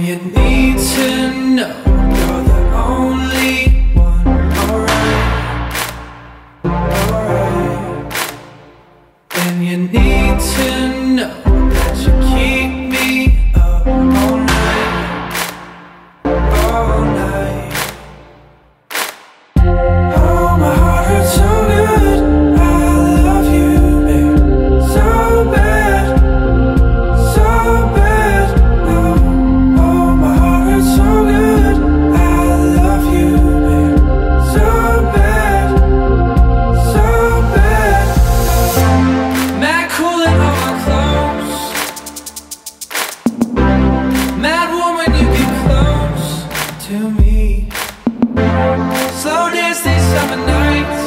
you need to know you're the only one. Alright, alright. And you need to know that you keep me up all night, all night. Oh, my heart hurts so good. I love you, babe, so bad, so bad. Oh, oh, my heart hurts so good. I love you, babe, so bad, so bad. Mad cool in all my clothes, mad warm when you get close to me. Slow dance these summer nights,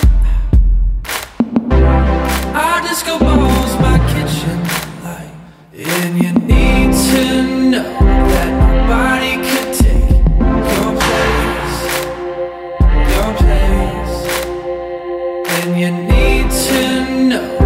our disco balls, my kitchen light. And you need to know that nobody could take your place, your place. And you need to know